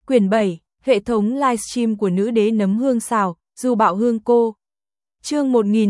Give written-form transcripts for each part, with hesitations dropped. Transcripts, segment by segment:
Quyển 7, hệ thống livestream của nữ đế nấm hương xào, Du Bạo Hương cô. Chương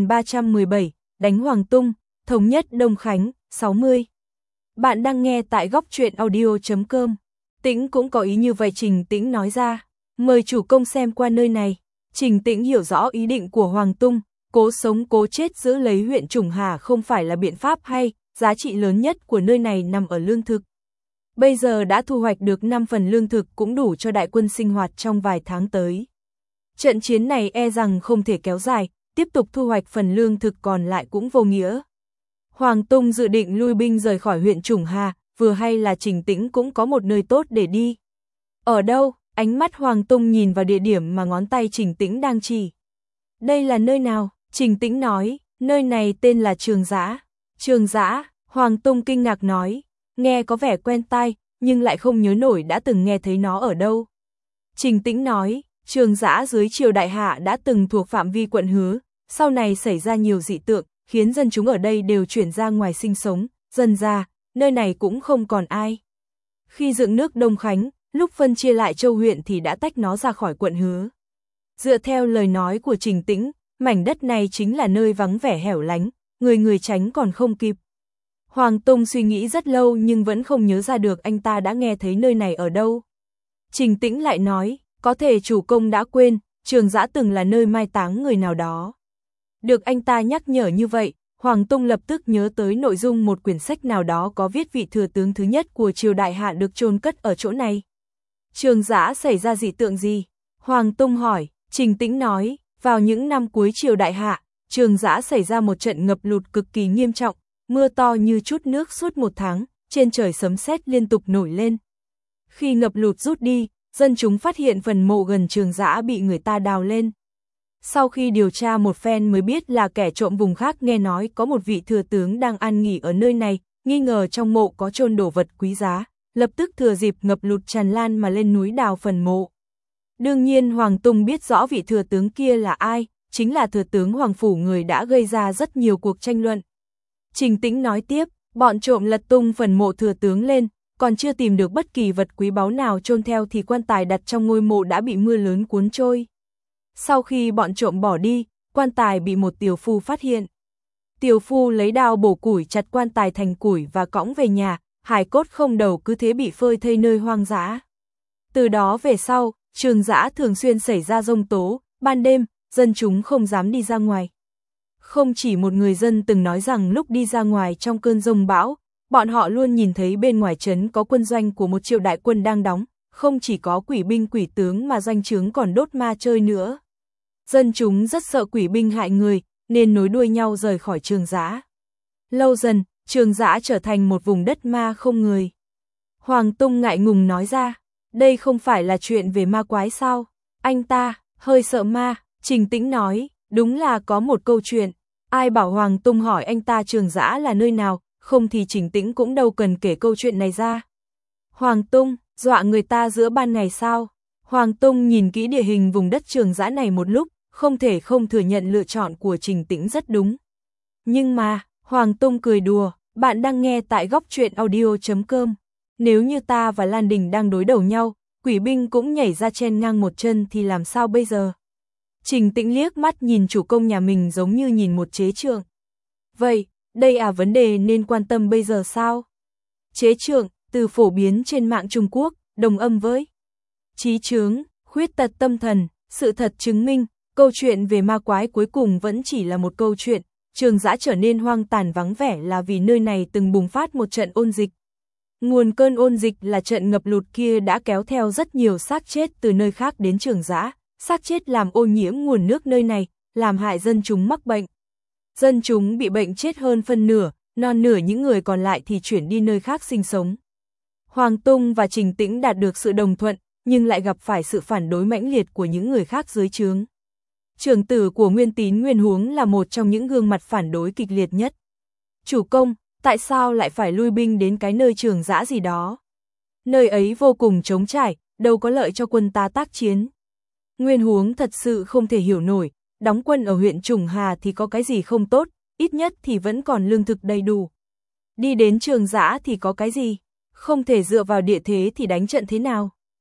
1317, đánh Hoàng Tung, thống nhất Đông Khánh, 60. Bạn đang nghe tại góc truyện audio.com. Tĩnh cũng có ý như vậy, Trình Tĩnh nói ra. Mời chủ công xem qua nơi này. Trình Tĩnh hiểu rõ ý định của Hoàng Tung, cố sống cố chết giữ lấy huyện Trùng Hà không phải là biện pháp hay, giá trị lớn nhất của nơi này nằm ở lương thực. Bây giờ đã thu hoạch được 5 phần lương thực cũng đủ cho đại quân sinh hoạt trong vài tháng tới. Trận chiến này e rằng không thể kéo dài, tiếp tục thu hoạch phần lương thực còn lại cũng vô nghĩa. Hoàng Tung dự định lui binh rời khỏi huyện Trùng Hà, vừa hay là Trình Tĩnh cũng có một nơi tốt để đi. Ở đâu? Ánh mắt Hoàng Tung nhìn vào địa điểm mà ngón tay Trình Tĩnh đang chỉ. Đây là nơi nào? Trình Tĩnh nói, nơi này tên là Trường Giã. Trường Giã, Hoàng Tung kinh ngạc nói, nghe có vẻ quen tai, nhưng lại không nhớ nổi đã từng nghe thấy nó ở đâu. Trình Tĩnh nói, Trường Giã dưới triều Đại Hạ đã từng thuộc phạm vi quận Hứa, sau này xảy ra nhiều dị tượng, khiến dân chúng ở đây đều chuyển ra ngoài sinh sống, dần ra, nơi này cũng không còn ai. Khi dựng nước Đông Khánh, lúc phân chia lại châu huyện thì đã tách nó ra khỏi quận Hứa. Dựa theo lời nói của Trình Tĩnh, mảnh đất này chính là nơi vắng vẻ hẻo lánh, người tránh còn không kịp. Hoàng Tung suy nghĩ rất lâu nhưng vẫn không nhớ ra được anh ta đã nghe thấy nơi này ở đâu. Trình Tĩnh lại nói, có thể chủ công đã quên, Trường Giã từng là nơi mai táng người nào đó. Được anh ta nhắc nhở như vậy, Hoàng Tung lập tức nhớ tới nội dung một quyển sách nào đó có viết vị thừa tướng thứ nhất của triều Đại Hạ được chôn cất ở chỗ này. Trường Giã xảy ra dị tượng gì? Hoàng Tung hỏi. Trình Tĩnh nói, vào những năm cuối triều Đại Hạ, Trường Giã xảy ra một trận ngập lụt cực kỳ nghiêm trọng, mưa to như chút nước suốt 1 tháng, trên trời sấm sét liên tục nổi lên. Khi ngập lụt rút đi, dân chúng phát hiện phần mộ gần Trường Giã bị người ta đào lên. Sau khi điều tra một phen mới biết là kẻ trộm vùng khác nghe nói có một vị thừa tướng đang an nghỉ ở nơi này, nghi ngờ trong mộ có chôn đồ vật quý giá, lập tức thừa dịp ngập lụt tràn lan mà lên núi đào phần mộ. Đương nhiên Hoàng Tung biết rõ vị thừa tướng kia là ai, chính là thừa tướng Hoàng Phủ, người đã gây ra rất nhiều cuộc tranh luận. Trình Tĩnh nói tiếp, bọn trộm lật tung phần mộ thừa tướng lên, còn chưa tìm được bất kỳ vật quý báu nào chôn theo thì quan tài đặt trong ngôi mộ đã bị mưa lớn cuốn trôi. Sau khi bọn trộm bỏ đi, quan tài bị một tiểu phu phát hiện. Tiểu phu lấy đao bổ củi chặt quan tài thành củi và cõng về nhà, hài cốt không đầu cứ thế bị phơi thây nơi hoang dã. Từ đó về sau, Trường Giã thường xuyên xảy ra giông tố, ban đêm, dân chúng không dám đi ra ngoài. Không chỉ một người dân từng nói rằng lúc đi ra ngoài trong cơn giông bão, bọn họ luôn nhìn thấy bên ngoài trấn có quân doanh của một triệu đại quân đang đóng, không chỉ có quỷ binh quỷ tướng mà doanh trướng còn đốt ma chơi nữa. Dân chúng rất sợ quỷ binh hại người, nên nối đuôi nhau rời khỏi Trường Giã. Lâu dần, Trường Giã trở thành một vùng đất ma không người. Hoàng Tung ngại ngùng nói ra, đây không phải là chuyện về ma quái sao? Anh ta, hơi sợ ma. Trình Tĩnh nói, đúng là có một câu chuyện. Ai bảo Hoàng Tung hỏi anh ta Trường Giã là nơi nào, không thì Trình Tĩnh cũng đâu cần kể câu chuyện này ra. Hoàng Tung, dọa người ta giữa ban ngày sao? Hoàng Tung nhìn kỹ địa hình vùng đất Trường Giã này một lúc, không thể không thừa nhận lựa chọn của Trình Tĩnh rất đúng. Nhưng mà, Hoàng Tung cười đùa, bạn đang nghe tại góc truyện audio.com. Nếu như ta và Lan Đình đang đối đầu nhau, quỷ binh cũng nhảy ra chen ngang một chân thì làm sao bây giờ? Trình Tĩnh liếc mắt nhìn chủ công nhà mình giống như nhìn một chế trượng. Vậy, đây là vấn đề nên quan tâm bây giờ sao? Chế trượng, từ phổ biến trên mạng Trung Quốc, đồng âm với trí chướng, khuyết tật tâm thần, sự thật chứng minh, câu chuyện về ma quái cuối cùng vẫn chỉ là một câu chuyện. Trường Giã trở nên hoang tàn vắng vẻ là vì nơi này từng bùng phát một trận ôn dịch. Nguồn cơn ôn dịch là trận ngập lụt kia đã kéo theo rất nhiều xác chết từ nơi khác đến Trường Giã, xác chết làm ô nhiễm nguồn nước nơi này, làm hại dân chúng mắc bệnh. Dân chúng bị bệnh chết hơn phân nửa, non nửa những người còn lại thì chuyển đi nơi khác sinh sống. Hoàng Tung và Trình Tĩnh đạt được sự đồng thuận, nhưng lại gặp phải sự phản đối mãnh liệt của những người khác dưới trướng. Trưởng tử của Nguyên Tín Nguyên Huống là một trong những gương mặt phản đối kịch liệt nhất. Chủ công, tại sao lại phải lui binh đến cái nơi Trường Giã gì đó? Nơi ấy vô cùng trống trải, đâu có lợi cho quân ta tác chiến. Nguyên Huống thật sự không thể hiểu nổi, đóng quân ở huyện Trùng Hà thì có cái gì không tốt, ít nhất thì vẫn còn lương thực đầy đủ. Đi đến Trường Giã thì có cái gì? Không thể dựa vào địa thế thì đánh trận thế nào?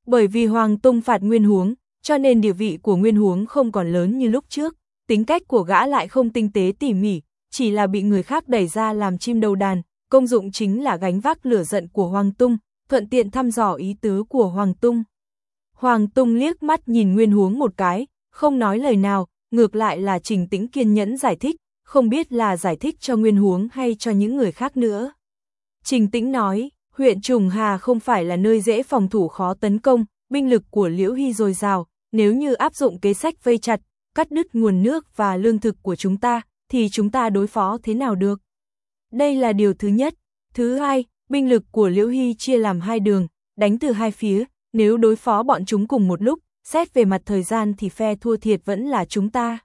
Bởi vì Hoàng Tung phạt Nguyên Huống, cho nên địa vị của Nguyên Huống không còn lớn như lúc trước, tính cách của gã lại không tinh tế tỉ mỉ, chỉ là bị người khác đẩy ra làm chim đầu đàn, công dụng chính là gánh vác lửa giận của Hoàng Tung, thuận tiện thăm dò ý tứ của Hoàng Tung. Hoàng Tung liếc mắt nhìn Nguyên Huống một cái, không nói lời nào, ngược lại là Trình Tĩnh kiên nhẫn giải thích, không biết là giải thích cho Nguyên Huống hay cho những người khác nữa. Trình Tĩnh nói, huyện Trùng Hà không phải là nơi dễ phòng thủ khó tấn công, binh lực của Liễu Hy dồi dào, nếu như áp dụng kế sách vây chặt, cắt đứt nguồn nước và lương thực của chúng ta, thì chúng ta đối phó thế nào được? Đây là điều thứ nhất. Thứ hai, binh lực của Liễu Hy chia làm hai đường, đánh từ hai phía, nếu đối phó bọn chúng cùng một lúc, xét về mặt thời gian thì phe thua thiệt vẫn là chúng ta.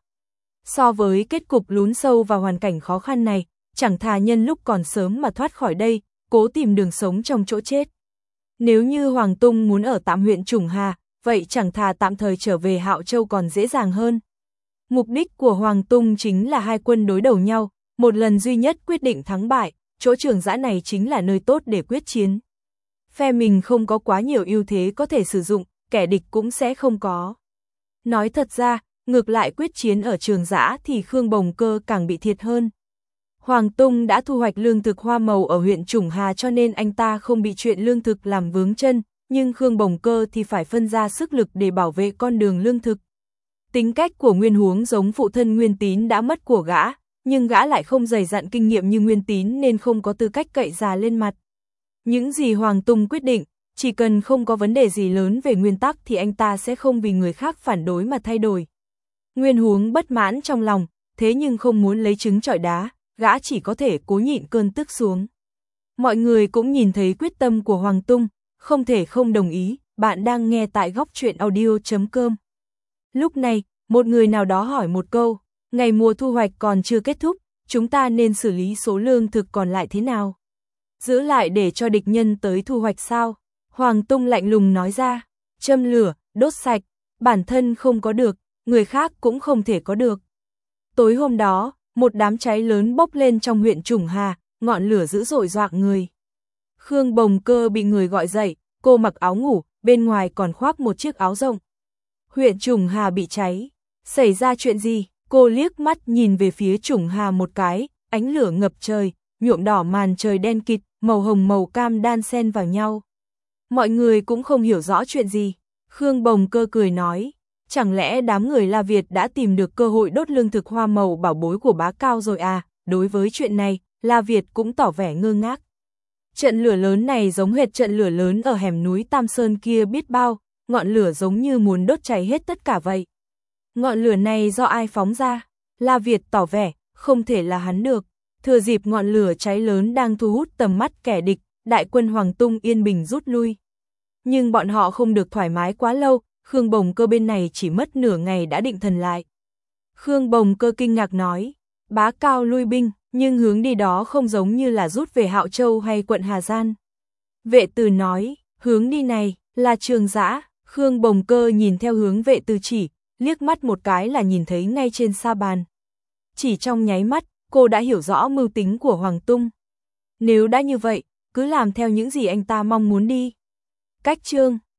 So với kết cục lún sâu vào hoàn cảnh khó khăn này, chẳng thà nhân lúc còn sớm mà thoát khỏi đây, cố tìm đường sống trong chỗ chết. Nếu như Hoàng Tung muốn ở tạm huyện Trùng Hà, vậy chẳng thà tạm thời trở về Hạo Châu còn dễ dàng hơn. Mục đích của Hoàng Tung chính là hai quân đối đầu nhau, một lần duy nhất quyết định thắng bại, chỗ Trường Giã này chính là nơi tốt để quyết chiến. Phe mình không có quá nhiều ưu thế có thể sử dụng, kẻ địch cũng sẽ không có. Nói thật ra, ngược lại quyết chiến ở Trường Giã thì Khương Bồng Cơ càng bị thiệt hơn. Hoàng Tung đã thu hoạch lương thực hoa màu ở huyện Trùng Hà cho nên anh ta không bị chuyện lương thực làm vướng chân, nhưng Khương Bồng Cơ thì phải phân ra sức lực để bảo vệ con đường lương thực. Tính cách của Nguyên Huống giống phụ thân Nguyên Tín đã mất của gã, nhưng gã lại không dày dặn kinh nghiệm như Nguyên Tín nên không có tư cách cậy già lên mặt. Những gì Hoàng Tung quyết định, chỉ cần không có vấn đề gì lớn về nguyên tắc thì anh ta sẽ không vì người khác phản đối mà thay đổi. Nguyên Huống bất mãn trong lòng, thế nhưng không muốn lấy trứng trọi đá, gã chỉ có thể cố nhịn cơn tức xuống. Mọi người cũng nhìn thấy quyết tâm của Hoàng Tung, không thể không đồng ý. Bạn đang nghe tại Góc Truyện Audio.com. Lúc này, một người nào đó hỏi một câu, ngày mùa thu hoạch còn chưa kết thúc, chúng ta nên xử lý số lương thực còn lại thế nào? Giữ lại để cho địch nhân tới thu hoạch sao? Hoàng Tung lạnh lùng nói ra, châm lửa, đốt sạch, bản thân không có được, người khác cũng không thể có được. Tối hôm đó, một đám cháy lớn bốc lên trong huyện Trùng Hà, ngọn lửa dữ dội dọa người. Khương Bồng Cơ bị người gọi dậy, cô mặc áo ngủ, bên ngoài còn khoác một chiếc áo rộng. Huyện Trùng Hà bị cháy, xảy ra chuyện gì? Cô liếc mắt nhìn về phía Trùng Hà một cái, ánh lửa ngập trời, nhuộm đỏ màn trời đen kịt, màu hồng màu cam đan xen vào nhau. Mọi người cũng không hiểu rõ chuyện gì. Khương Bồng Cơ cười nói, chẳng lẽ đám người La Việt đã tìm được cơ hội đốt lương thực hoa màu bảo bối của Bá Cao rồi à? Đối với chuyện này, La Việt cũng tỏ vẻ ngơ ngác. Trận lửa lớn này giống hệt trận lửa lớn ở hẻm núi Tam Sơn kia biết bao, ngọn lửa giống như muốn đốt cháy hết tất cả vậy. Ngọn lửa này do ai phóng ra? La Việt tỏ vẻ, không thể là hắn được. Thừa dịp ngọn lửa cháy lớn đang thu hút tầm mắt kẻ địch, đại quân Hoàng Tung yên bình rút lui. Nhưng bọn họ không được thoải mái quá lâu, Khương Bồng Cơ bên này chỉ mất nửa ngày đã định thần lại. Khương Bồng Cơ kinh ngạc nói, Bá Cao lui binh, nhưng hướng đi đó không giống như là rút về Hạo Châu hay quận Hà Giang. Vệ Từ nói, hướng đi này là Trường Giã. Khương Bồng Cơ nhìn theo hướng Vệ Từ chỉ, liếc mắt một cái là nhìn thấy ngay trên sa bàn. Chỉ trong nháy mắt, cô đã hiểu rõ mưu tính của Hoàng Tung. Nếu đã như vậy, cứ làm theo những gì anh ta mong muốn đi. Cách chương